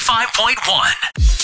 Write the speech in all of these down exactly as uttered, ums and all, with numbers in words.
ninety-five point one.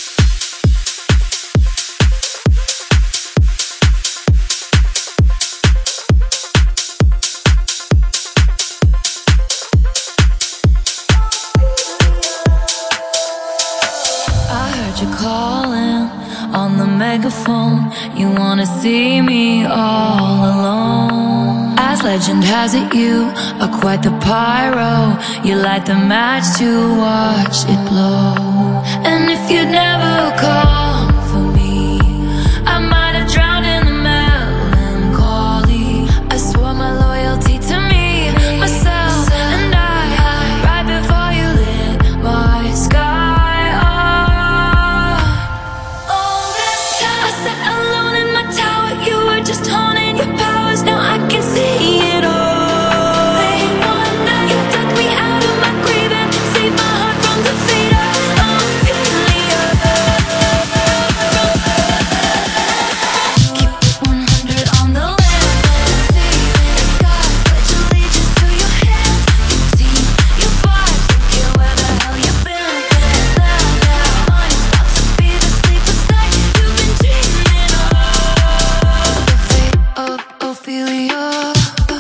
You calling on the megaphone. You wanna see me all alone. As legend has it, you are quite the pyro. You light the match to watch it blow. And if you'd never come for me, I might have drowned in the melancholy. I swore my loyalty to me, myself, and I, right before you lit my sky. Just honing your powers, now I can see it all. They wonder you took me out of my grave and saved my heart from the fate of Ophelia. Keep it one hundred on the land, see the sky, pledge allegiance to your hands. You see your vibes, don't care where the hell you've been. It's now, now, mine is about to be the sleepless night you've been dreaming of. Of Ophelia.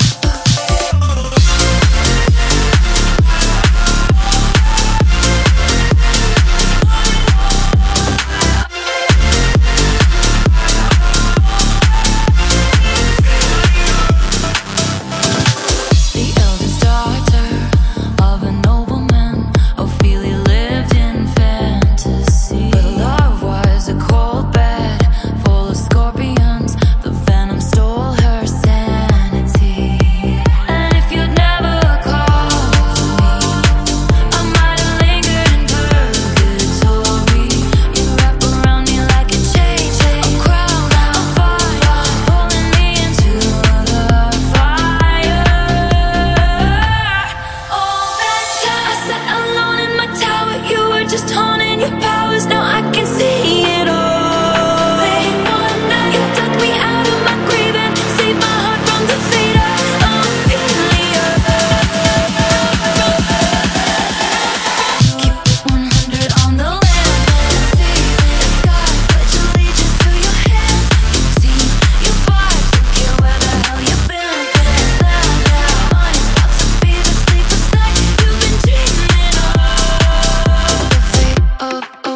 The eldest daughter of a nobleman, Ophelia lived in fantasy. But love was a cold bed full of scorpions. The venom stole her sanity. And if you'd never called for me, I might have lingered in purgatory. You wrap around me like a chain, a crown, a fire, pulling me into the fire. All that time I sat alone in my tower, you were just honing your powers, now I can see it all. They wonder you took me out of my grave and saved my heart from the fate of Ophelia. Keep it one hundred on the land, see the sky, pledge allegiance to your hands. You see your vibes, don't care where the hell you've been. It's now, now, mine is about to be the sleepless night you've been dreaming of. The fate of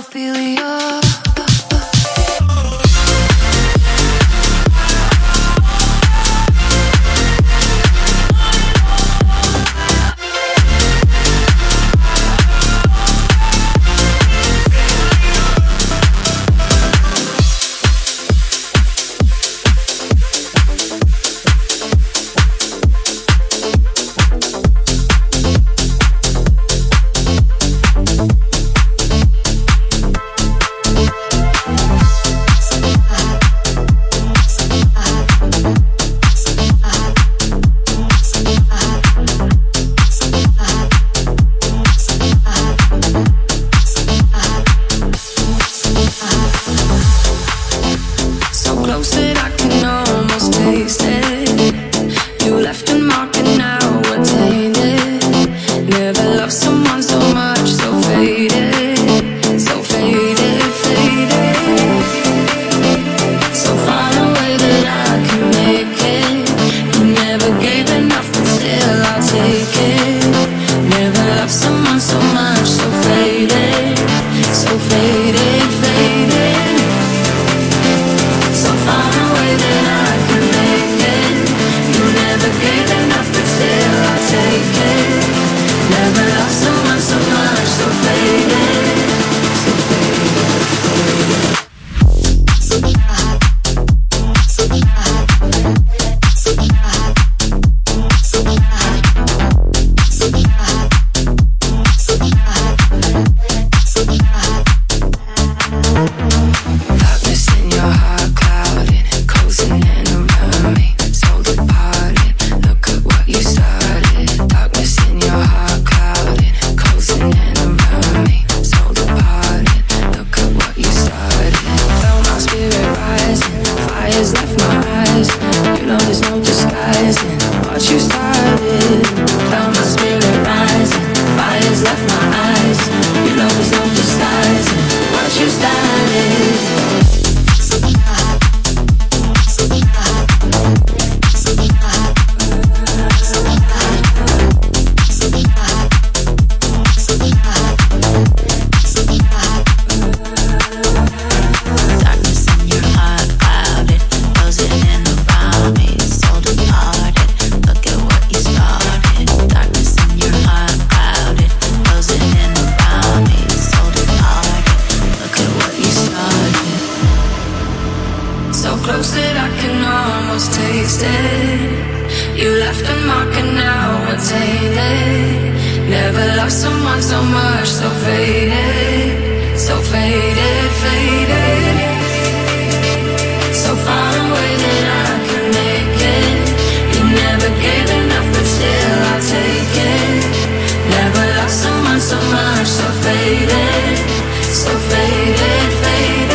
so faded, faded, so far away that I can make it. You never gave enough, but still I'll take it. Never lost someone so much, so faded, so faded, faded.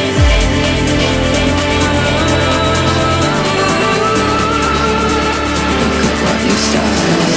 Look at what you started.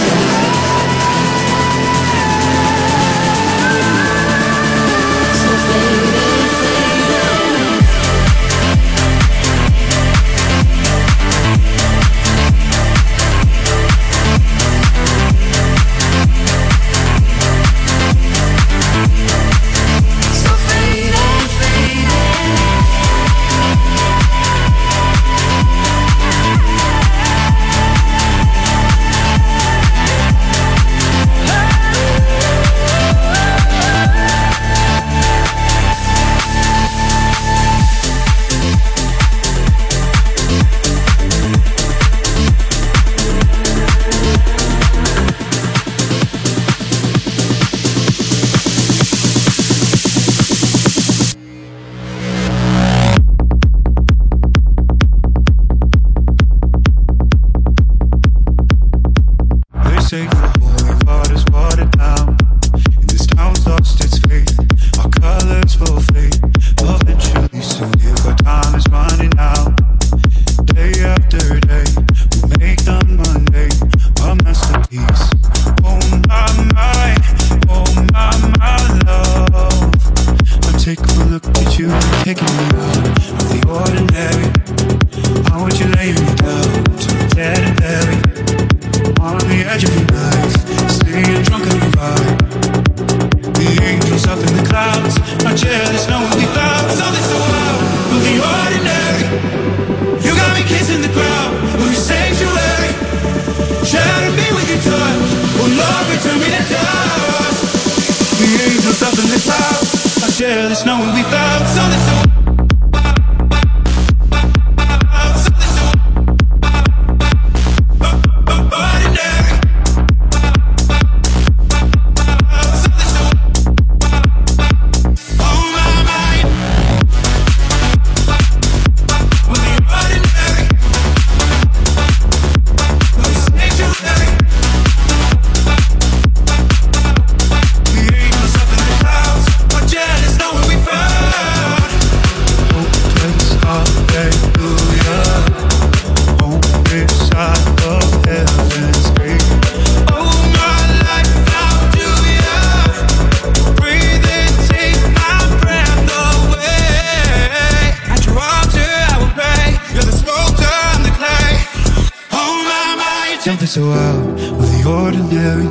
So out of the ordinary.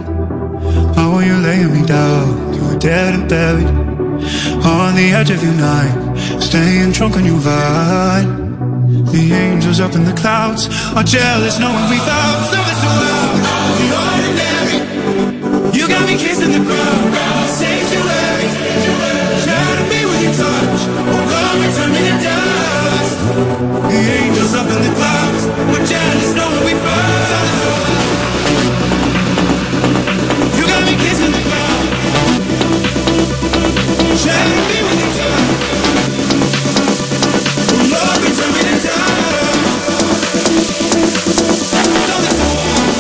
How are you laying me down? You were dead and buried on the edge of your night, staying drunk on your vibe. The angels up in the clouds are jealous knowing we found something so out of the ordinary. You got me kissing the ground, sanctuary. Shadow me with your touch, oh come and turn me to dust. The angels up in the clouds are jealous knowing we found something so out. Kissing the ground, shadow me with your touch. Oh Lord, you turn me to dust. Something so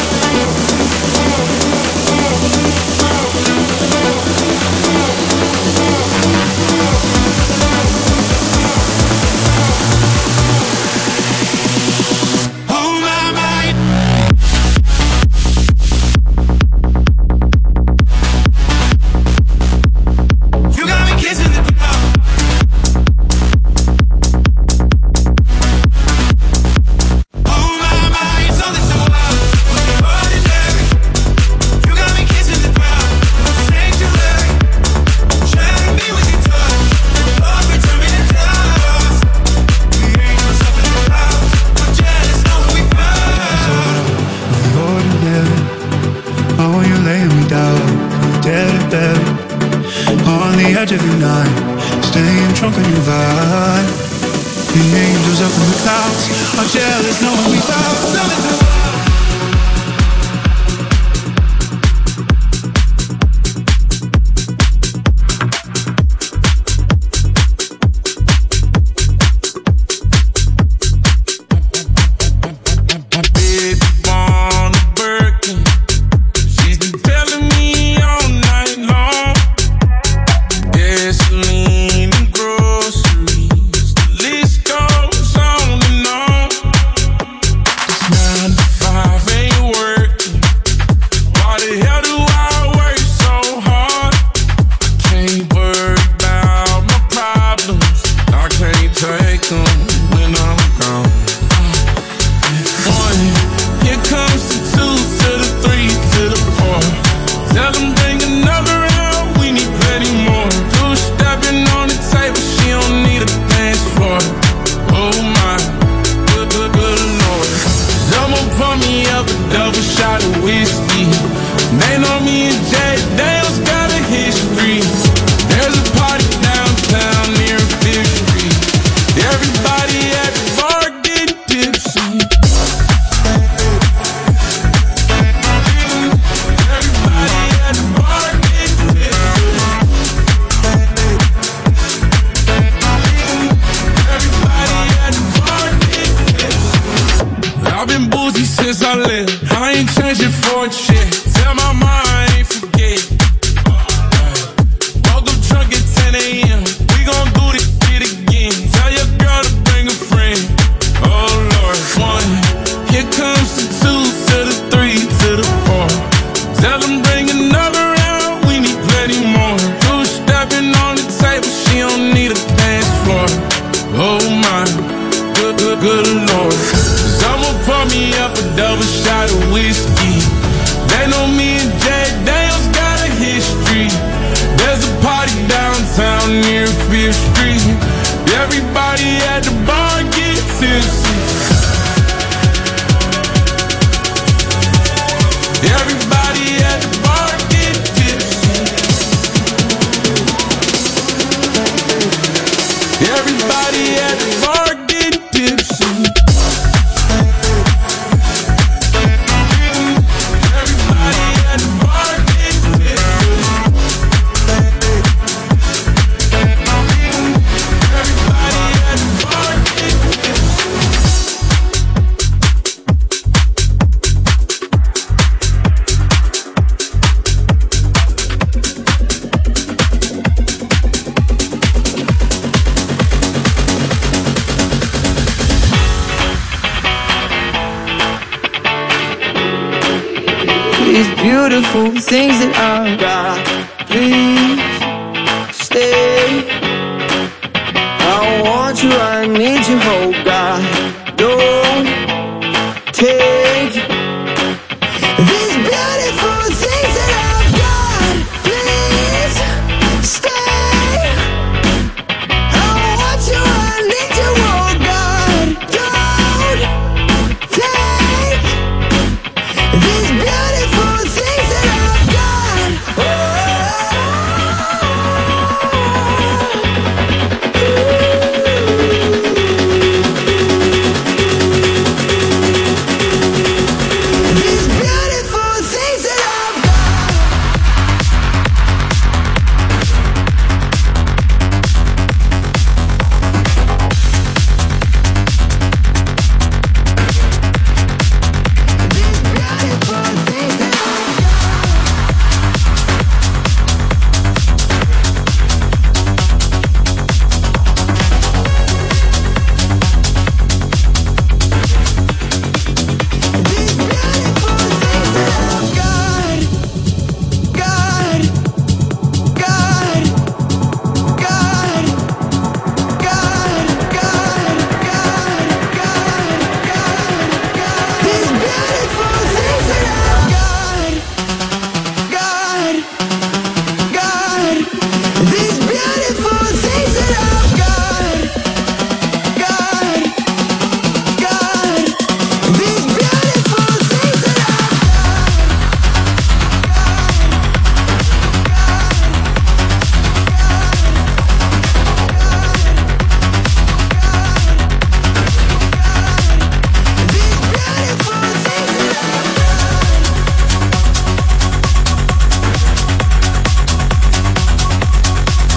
oh my mind. edge of your night, staying drunk on your vibe. The angels up in the clouds are jealous knowing we found something so wild. beautiful things that I've got. Please stay. I want you, I need you, oh God. Don't take these beautiful things that I've got. Please stay. I want you, I need you, oh God. Don't take these beautiful things that I've got. These beautiful things that I've got. These beautiful things that These beautiful things that I've got, got, got, got, got, got, got, got, got. These beautiful things that I've got, got, got. These beautiful things that I've got, got, got. These beautiful things that I've These beautiful things that I've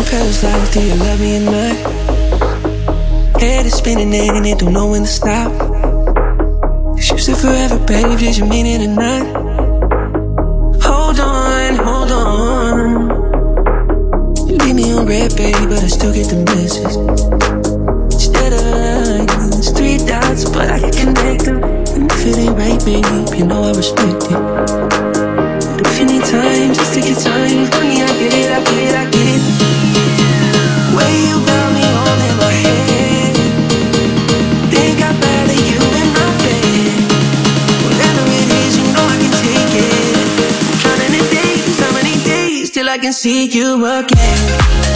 Paralyzed, do you love me or not? Head is spinning and it don't know when to stop. You said forever, babe, did you mean it or not? Hold on, hold on. You leave me on red, baby, but I still get the message. Instead of line, it's three dots, but I can connect them. And if it ain't right, babe, you know I respect it. But if you need time, just take your time. Honey, I get it, I get it, I get it. Way you got me all in my head. Think I'd rather you in my bed. Whatever it is, you know I can take it. Counting the days, how many days till I can see you again?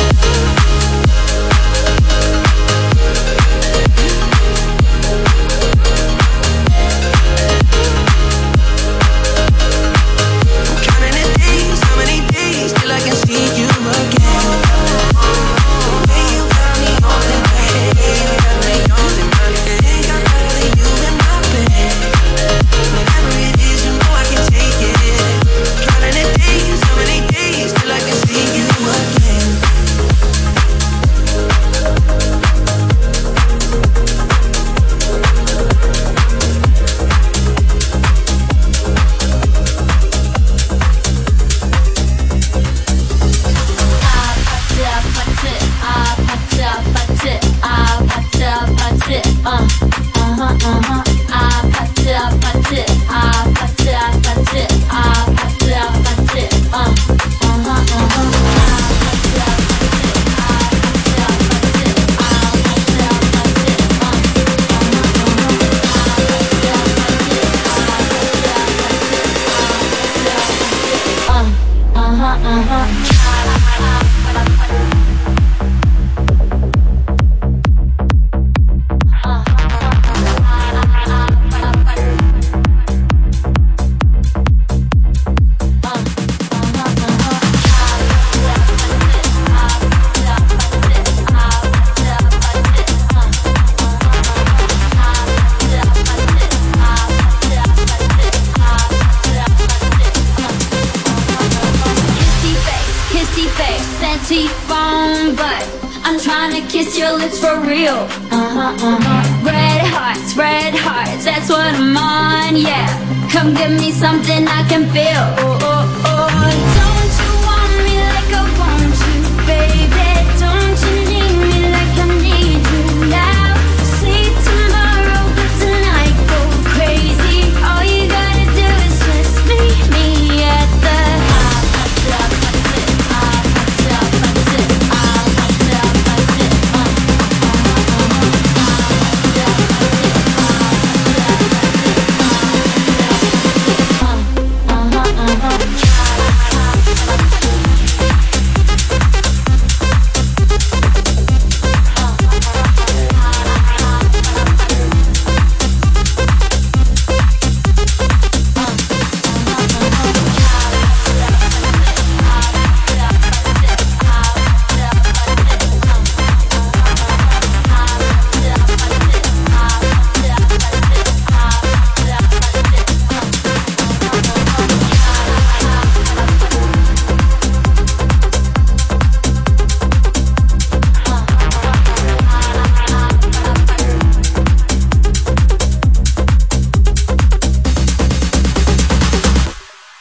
Kiss your lips for real. Uh-huh, uh-huh. Red hearts, red hearts, that's what I'm on, yeah. Come give me something I can feel. Oh, oh, oh. Don't